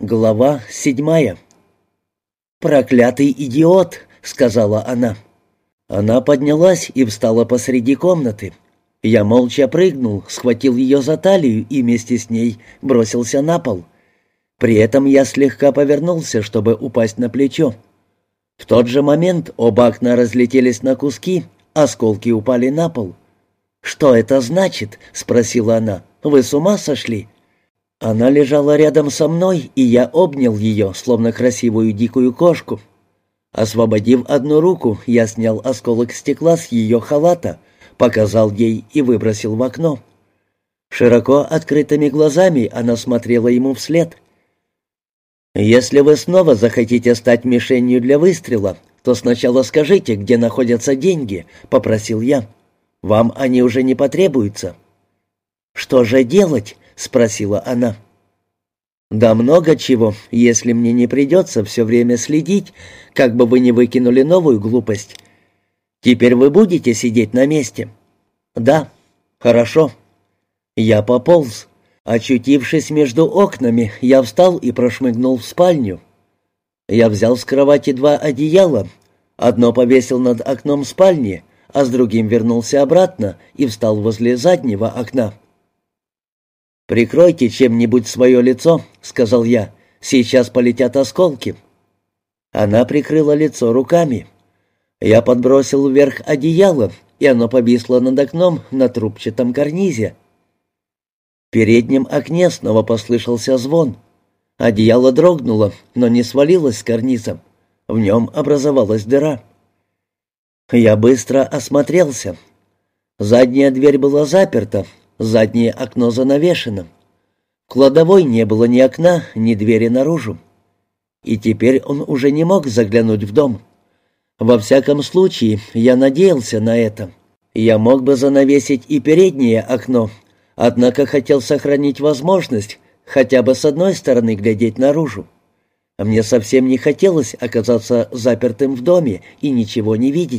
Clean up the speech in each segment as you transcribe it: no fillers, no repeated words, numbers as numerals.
Глава 7. «Проклятый идиот!» — сказала она. Она поднялась и встала посреди комнаты. Я молча прыгнул, схватил ее за талию и вместе с ней бросился на пол. При этом я слегка повернулся, чтобы упасть на плечо. В тот же момент оба окна разлетелись на куски, осколки упали на пол. «Что это значит?» — спросила она. «Вы с ума сошли?» Она лежала рядом со мной, и я обнял ее, словно красивую дикую кошку. Освободив одну руку, я снял осколок стекла с ее халата, показал ей и выбросил в окно. Широко открытыми глазами она смотрела ему вслед. «Если вы снова захотите стать мишенью для выстрела, то сначала скажите, где находятся деньги», — попросил я. «Вам они уже не потребуются». «Что же делать?» — спросила она. «Да много чего, если мне не придется все время следить, как бы вы не выкинули новую глупость. Теперь вы будете сидеть на месте?» «Да». «Хорошо». Я пополз. Очутившись между окнами, я встал и прошмыгнул в спальню. Я взял с кровати два одеяла, одно повесил над окном спальни, а с другим вернулся обратно и встал возле заднего окна. «Прикройте чем-нибудь свое лицо», — сказал я. «Сейчас полетят осколки». Она прикрыла лицо руками. Я подбросил вверх одеяло, и оно повисло над окном на трубчатом карнизе. В переднем окне снова послышался звон. Одеяло дрогнуло, но не свалилось с карниза. В нем образовалась дыра. Я быстро осмотрелся. Задняя дверь была заперта, заднее окно занавешено. В кладовой не было ни окна, ни двери наружу. И теперь он уже не мог заглянуть в дом. Во всяком случае, я надеялся на это. Я мог бы занавесить и переднее окно, однако хотел сохранить возможность хотя бы с одной стороны глядеть наружу. Мне совсем не хотелось оказаться запертым в доме и ничего не видеть.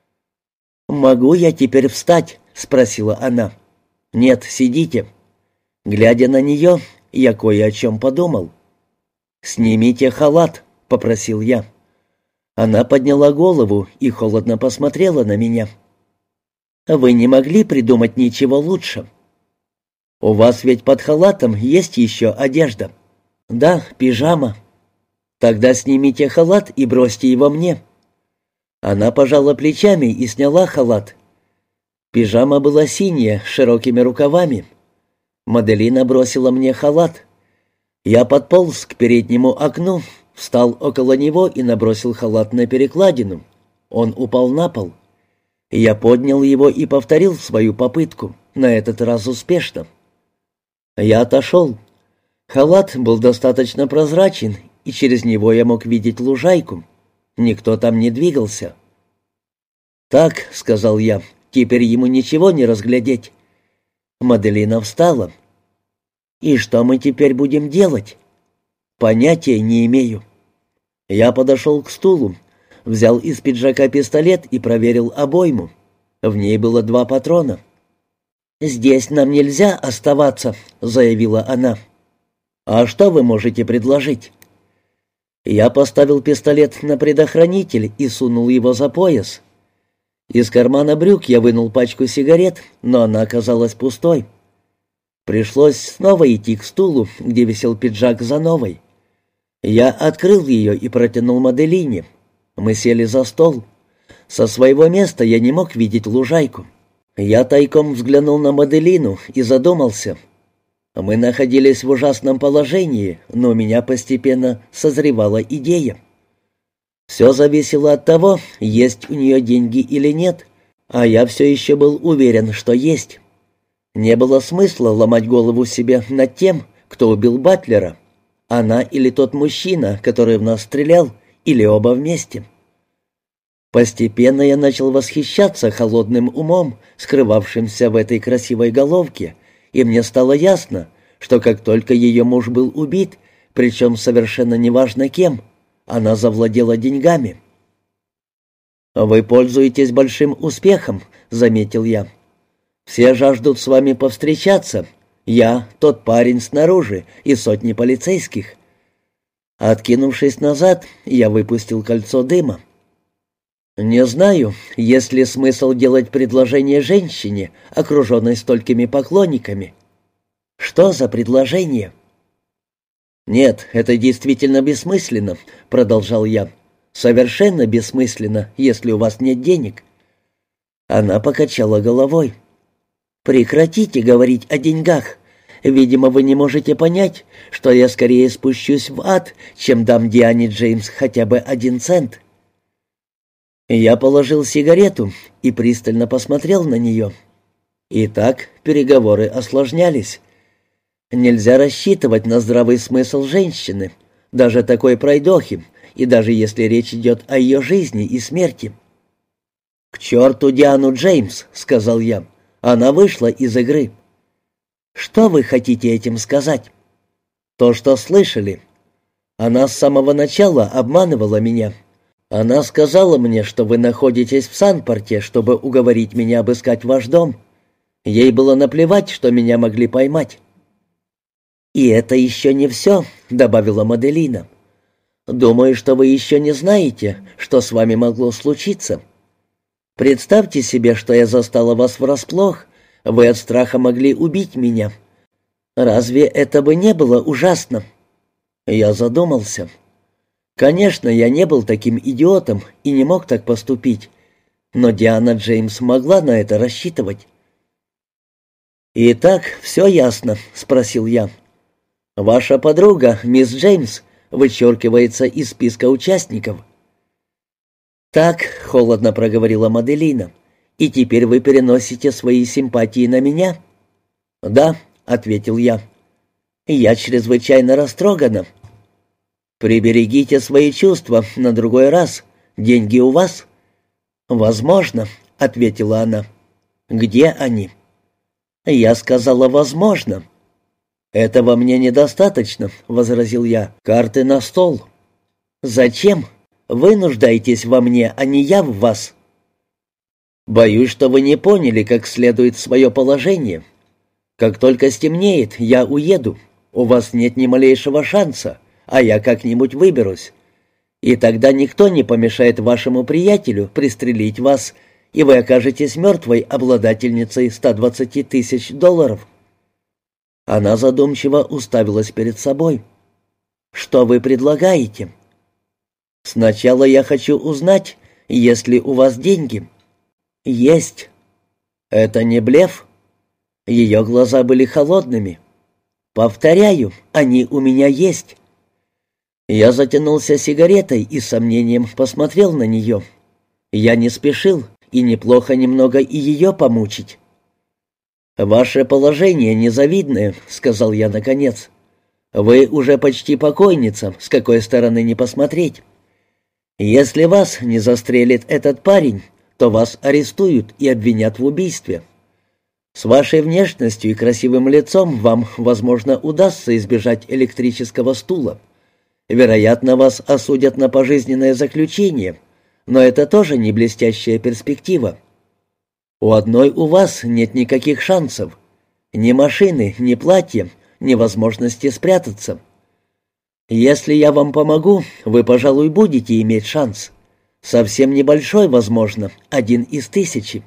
«Могу я теперь встать?» — спросила она. «Нет, сидите». Глядя на нее, я кое о чем подумал. «Снимите халат», — попросил я. Она подняла голову и холодно посмотрела на меня. «Вы не могли придумать ничего лучше?» «У вас ведь под халатом есть еще одежда?» «Да, пижама». «Тогда снимите халат и бросьте его мне». Она пожала плечами и сняла халат. Пижама была синяя, с широкими рукавами. Маделина бросила мне халат. Я подполз к переднему окну, встал около него и набросил халат на перекладину. Он упал на пол. Я поднял его и повторил свою попытку, на этот раз успешно. Я отошел. Халат был достаточно прозрачен, и через него я мог видеть лужайку. Никто там не двигался. «Так», — сказал я, — «теперь ему ничего не разглядеть». Маделина встала. «И что мы теперь будем делать?» «Понятия не имею». Я подошел к стулу, взял из пиджака пистолет и проверил обойму. В ней было 2 патрона. «Здесь нам нельзя оставаться», — заявила она. «А что вы можете предложить?» Я поставил пистолет на предохранитель и сунул его за пояс. Из кармана брюк я вынул пачку сигарет, но она оказалась пустой. Пришлось снова идти к стулу, где висел пиджак за новой. Я открыл ее и протянул Маделине. Мы сели за стол. Со своего места я не мог видеть лужайку. Я тайком взглянул на Маделину и задумался. Мы находились в ужасном положении, но у меня постепенно созревала идея. Все зависело от того, есть у нее деньги или нет, а я все еще был уверен, что есть. Не было смысла ломать голову себе над тем, кто убил Батлера. Она или тот мужчина, который в нас стрелял, или оба вместе. Постепенно я начал восхищаться холодным умом, скрывавшимся в этой красивой головке, и мне стало ясно, что как только ее муж был убит, причем совершенно неважно кем, она завладела деньгами. «Вы пользуетесь большим успехом», — заметил я. «Все жаждут с вами повстречаться. Я, тот парень снаружи и сотни полицейских. Откинувшись назад, я выпустил кольцо дыма. «Не знаю, есть ли смысл делать предложение женщине, окруженной столькими поклонниками». «Что за предложение?» «Нет, это действительно бессмысленно», — продолжал я. «Совершенно бессмысленно, если у вас нет денег». Она покачала головой. «Прекратите говорить о деньгах. Видимо, вы не можете понять, что я скорее спущусь в ад, чем дам Диане Джеймс хотя бы 1 цент». Я положил сигарету и пристально посмотрел на нее. Итак, переговоры осложнялись. Нельзя рассчитывать на здравый смысл женщины, даже такой пройдохи, и даже если речь идет о ее жизни и смерти. «К черту Диану Джеймс», — сказал я. «Она вышла из игры». «Что вы хотите этим сказать?» «То, что слышали. Она с самого начала обманывала меня. Она сказала мне, что вы находитесь в Санпорте, чтобы уговорить меня обыскать ваш дом. Ей было наплевать, что меня могли поймать». «И это еще не все», — добавила Маделина. «Думаю, что вы еще не знаете, что с вами могло случиться. Представьте себе, что я застала вас врасплох, вы от страха могли убить меня. Разве это бы не было ужасно?» Я задумался. Конечно, я не был таким идиотом и не мог так поступить, но Диана Джеймс могла на это рассчитывать. «Итак, все ясно?» — спросил я. «Ваша подруга, мисс Джеймс, вычеркивается из списка участников». «Так», — холодно проговорила Маделина, — «и теперь вы переносите свои симпатии на меня?» «Да», — ответил я. «Я чрезвычайно растрогана». «Приберегите свои чувства на другой раз. Деньги у вас?» «Возможно», — ответила она. «Где они?» Я сказала «возможно». «Этого мне недостаточно», — возразил я. «Карты на стол». «Зачем? Вы нуждаетесь во мне, а не я в вас». «Боюсь, что вы не поняли, как следует свое положение. Как только стемнеет, я уеду. У вас нет ни малейшего шанса, а я как-нибудь выберусь. И тогда никто не помешает вашему приятелю пристрелить вас, и вы окажетесь мертвой обладательницей 120 тысяч долларов». Она задумчиво уставилась перед собой. «Что вы предлагаете?» «Сначала я хочу узнать, есть ли у вас деньги». «Есть». «Это не блеф?» Ее глаза были холодными. «Повторяю, они у меня есть». Я затянулся сигаретой и с сомнением посмотрел на нее. Я не спешил, и неплохо немного и ее помучить. «Ваше положение незавидное», — сказал я наконец. «Вы уже почти покойница, с какой стороны не посмотреть. Если вас не застрелит этот парень, то вас арестуют и обвинят в убийстве. С вашей внешностью и красивым лицом вам, возможно, удастся избежать электрического стула. Вероятно, вас осудят на пожизненное заключение, но это тоже не блестящая перспектива. У одной у вас нет никаких шансов. Ни машины, ни платья, ни возможности спрятаться. Если я вам помогу, вы, пожалуй, будете иметь шанс. Совсем небольшой, возможно, 1 из 1000.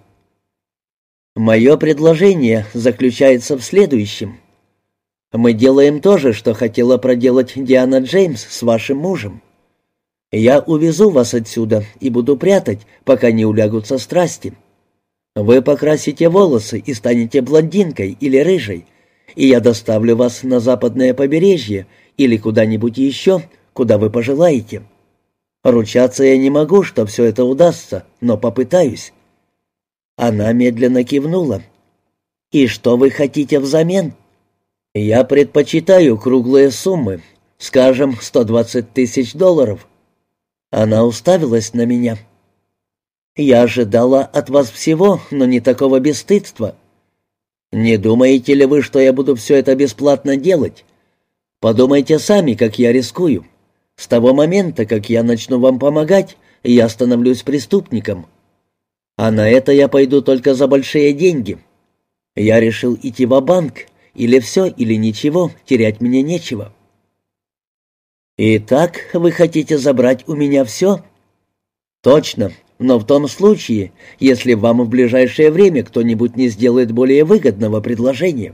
Мое предложение заключается в следующем. Мы делаем то же, что хотела проделать Диана Джеймс с вашим мужем. Я увезу вас отсюда и буду прятать, пока не улягутся страсти. Вы покрасите волосы и станете блондинкой или рыжей, и я доставлю вас на западное побережье или куда-нибудь еще, куда вы пожелаете. Ручаться я не могу, что все это удастся, но попытаюсь». Она медленно кивнула. «И что вы хотите взамен?» «Я предпочитаю круглые суммы, скажем, 120 тысяч долларов». Она уставилась на меня. «Я ожидала от вас всего, но не такого бесстыдства. Не думаете ли вы, что я буду все это бесплатно делать? Подумайте сами, как я рискую. С того момента, как я начну вам помогать, я становлюсь преступником. А на это я пойду только за большие деньги. Я решил идти ва-банк, или все, или ничего, терять мне нечего». «Итак, вы хотите забрать у меня все?» «Точно, но в том случае, если вам в ближайшее время кто-нибудь не сделает более выгодного предложения».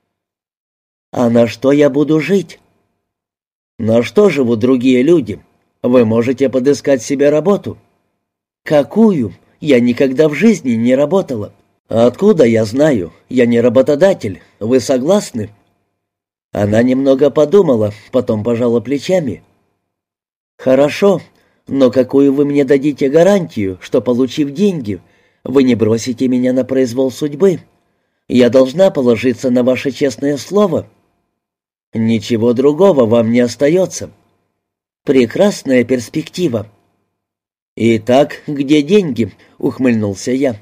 «А на что я буду жить?» «На что живут другие люди? Вы можете подыскать себе работу». «Какую? Я никогда в жизни не работала». «Откуда я знаю? Я не работодатель. Вы согласны?» Она немного подумала, потом пожала плечами. «Хорошо, но какую вы мне дадите гарантию, что, получив деньги, вы не бросите меня на произвол судьбы? Я должна положиться на ваше честное слово». «Ничего другого вам не остается». «Прекрасная перспектива». «Итак, где деньги?» — ухмыльнулся я.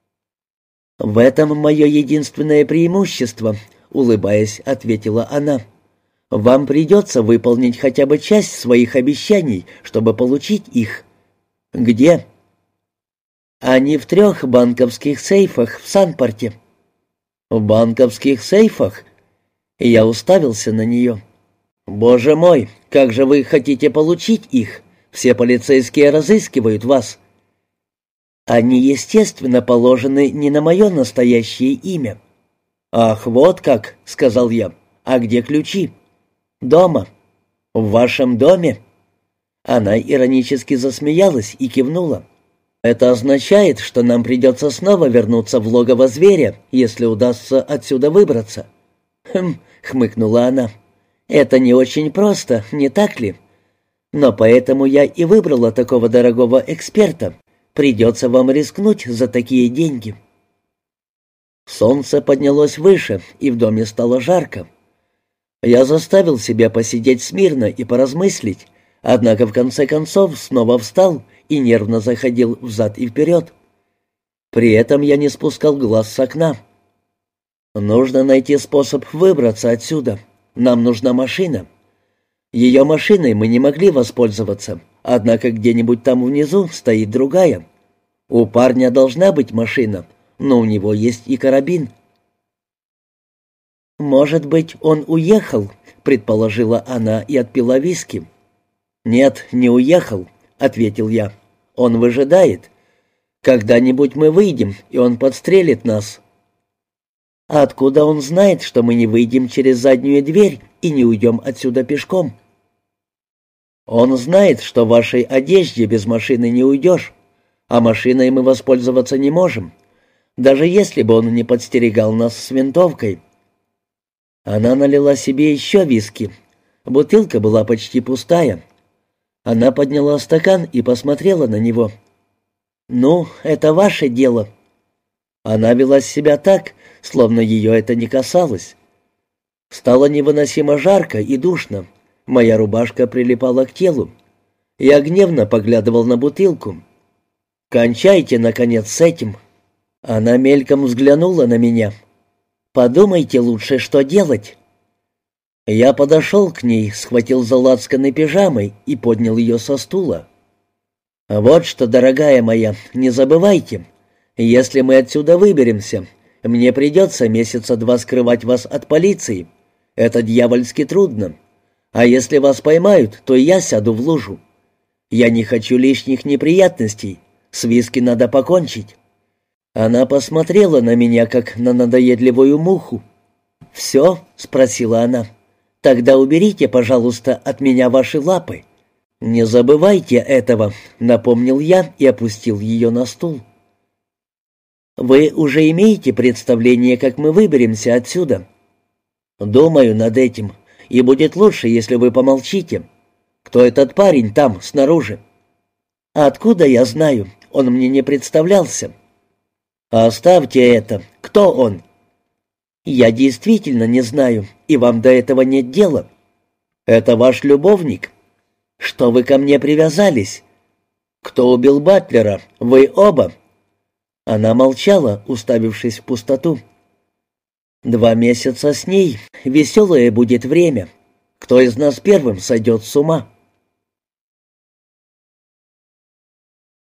«В этом мое единственное преимущество», — улыбаясь, ответила она. «Вам придется выполнить хотя бы часть своих обещаний, чтобы получить их». «Где?» «Они в 3 банковских сейфах в Санпорте». «В банковских сейфах?» Я уставился на нее. «Боже мой, как же вы хотите получить их? Все полицейские разыскивают вас». «Они, естественно, положены не на мое настоящее имя». «Ах, вот как», — сказал я. «А где ключи?» «Дома». «В вашем доме?» Она иронически засмеялась и кивнула. «Это означает, что нам придется снова вернуться в логово зверя, если удастся отсюда выбраться». «Хм», — хмыкнула она. «Это не очень просто, не так ли? Но поэтому я и выбрала такого дорогого эксперта. Придется вам рискнуть за такие деньги». Солнце поднялось выше, и в доме стало жарко. Я заставил себя посидеть смирно и поразмыслить, однако в конце концов снова встал и нервно заходил взад и вперед. При этом я не спускал глаз с окна. «Нужно найти способ выбраться отсюда. Нам нужна машина». Ее машиной мы не могли воспользоваться, однако где-нибудь там внизу стоит другая. У парня должна быть машина, но у него есть и карабин. «Может быть, он уехал?» — предположила она и отпила виски. «Нет, не уехал», — ответил я. «Он выжидает. Когда-нибудь мы выйдем, и он подстрелит нас». «А откуда он знает, что мы не выйдем через заднюю дверь и не уйдем отсюда пешком?» «Он знает, что в вашей одежде без машины не уйдешь, а машиной мы воспользоваться не можем, даже если бы он не подстерегал нас с винтовкой». Она налила себе еще виски. Бутылка была почти пустая. Она подняла стакан и посмотрела на него. «Ну, это ваше дело». Она вела себя так, словно ее это не касалось. Стало невыносимо жарко и душно. Моя рубашка прилипала к телу. Я гневно поглядывал на бутылку. «Кончайте, наконец, с этим». Она мельком взглянула на меня. «Подумайте лучше, что делать». Я подошел к ней, схватил за лацканы пижамы и поднял ее со стула. «Вот что, дорогая моя, не забывайте, если мы отсюда выберемся, мне придется месяца 2 скрывать вас от полиции. Это дьявольски трудно. А если вас поймают, то и я сяду в лужу. Я не хочу лишних неприятностей. С виски надо покончить». Она посмотрела на меня, как на надоедливую муху. «Все?» — спросила она. «Тогда уберите, пожалуйста, от меня ваши лапы». «Не забывайте этого», — напомнил я и опустил ее на стул. «Вы уже имеете представление, как мы выберемся отсюда?» «Думаю над этим, и будет лучше, если вы помолчите. Кто этот парень там, снаружи?» «Откуда я знаю? Он мне не представлялся». «Оставьте это. Кто он?» «Я действительно не знаю, и вам до этого нет дела». «Это ваш любовник?» «Что вы ко мне привязались?» «Кто убил Батлера? Вы оба?» Она молчала, уставившись в пустоту. 2 месяца с ней, веселое будет время. Кто из нас первым сойдет с ума?»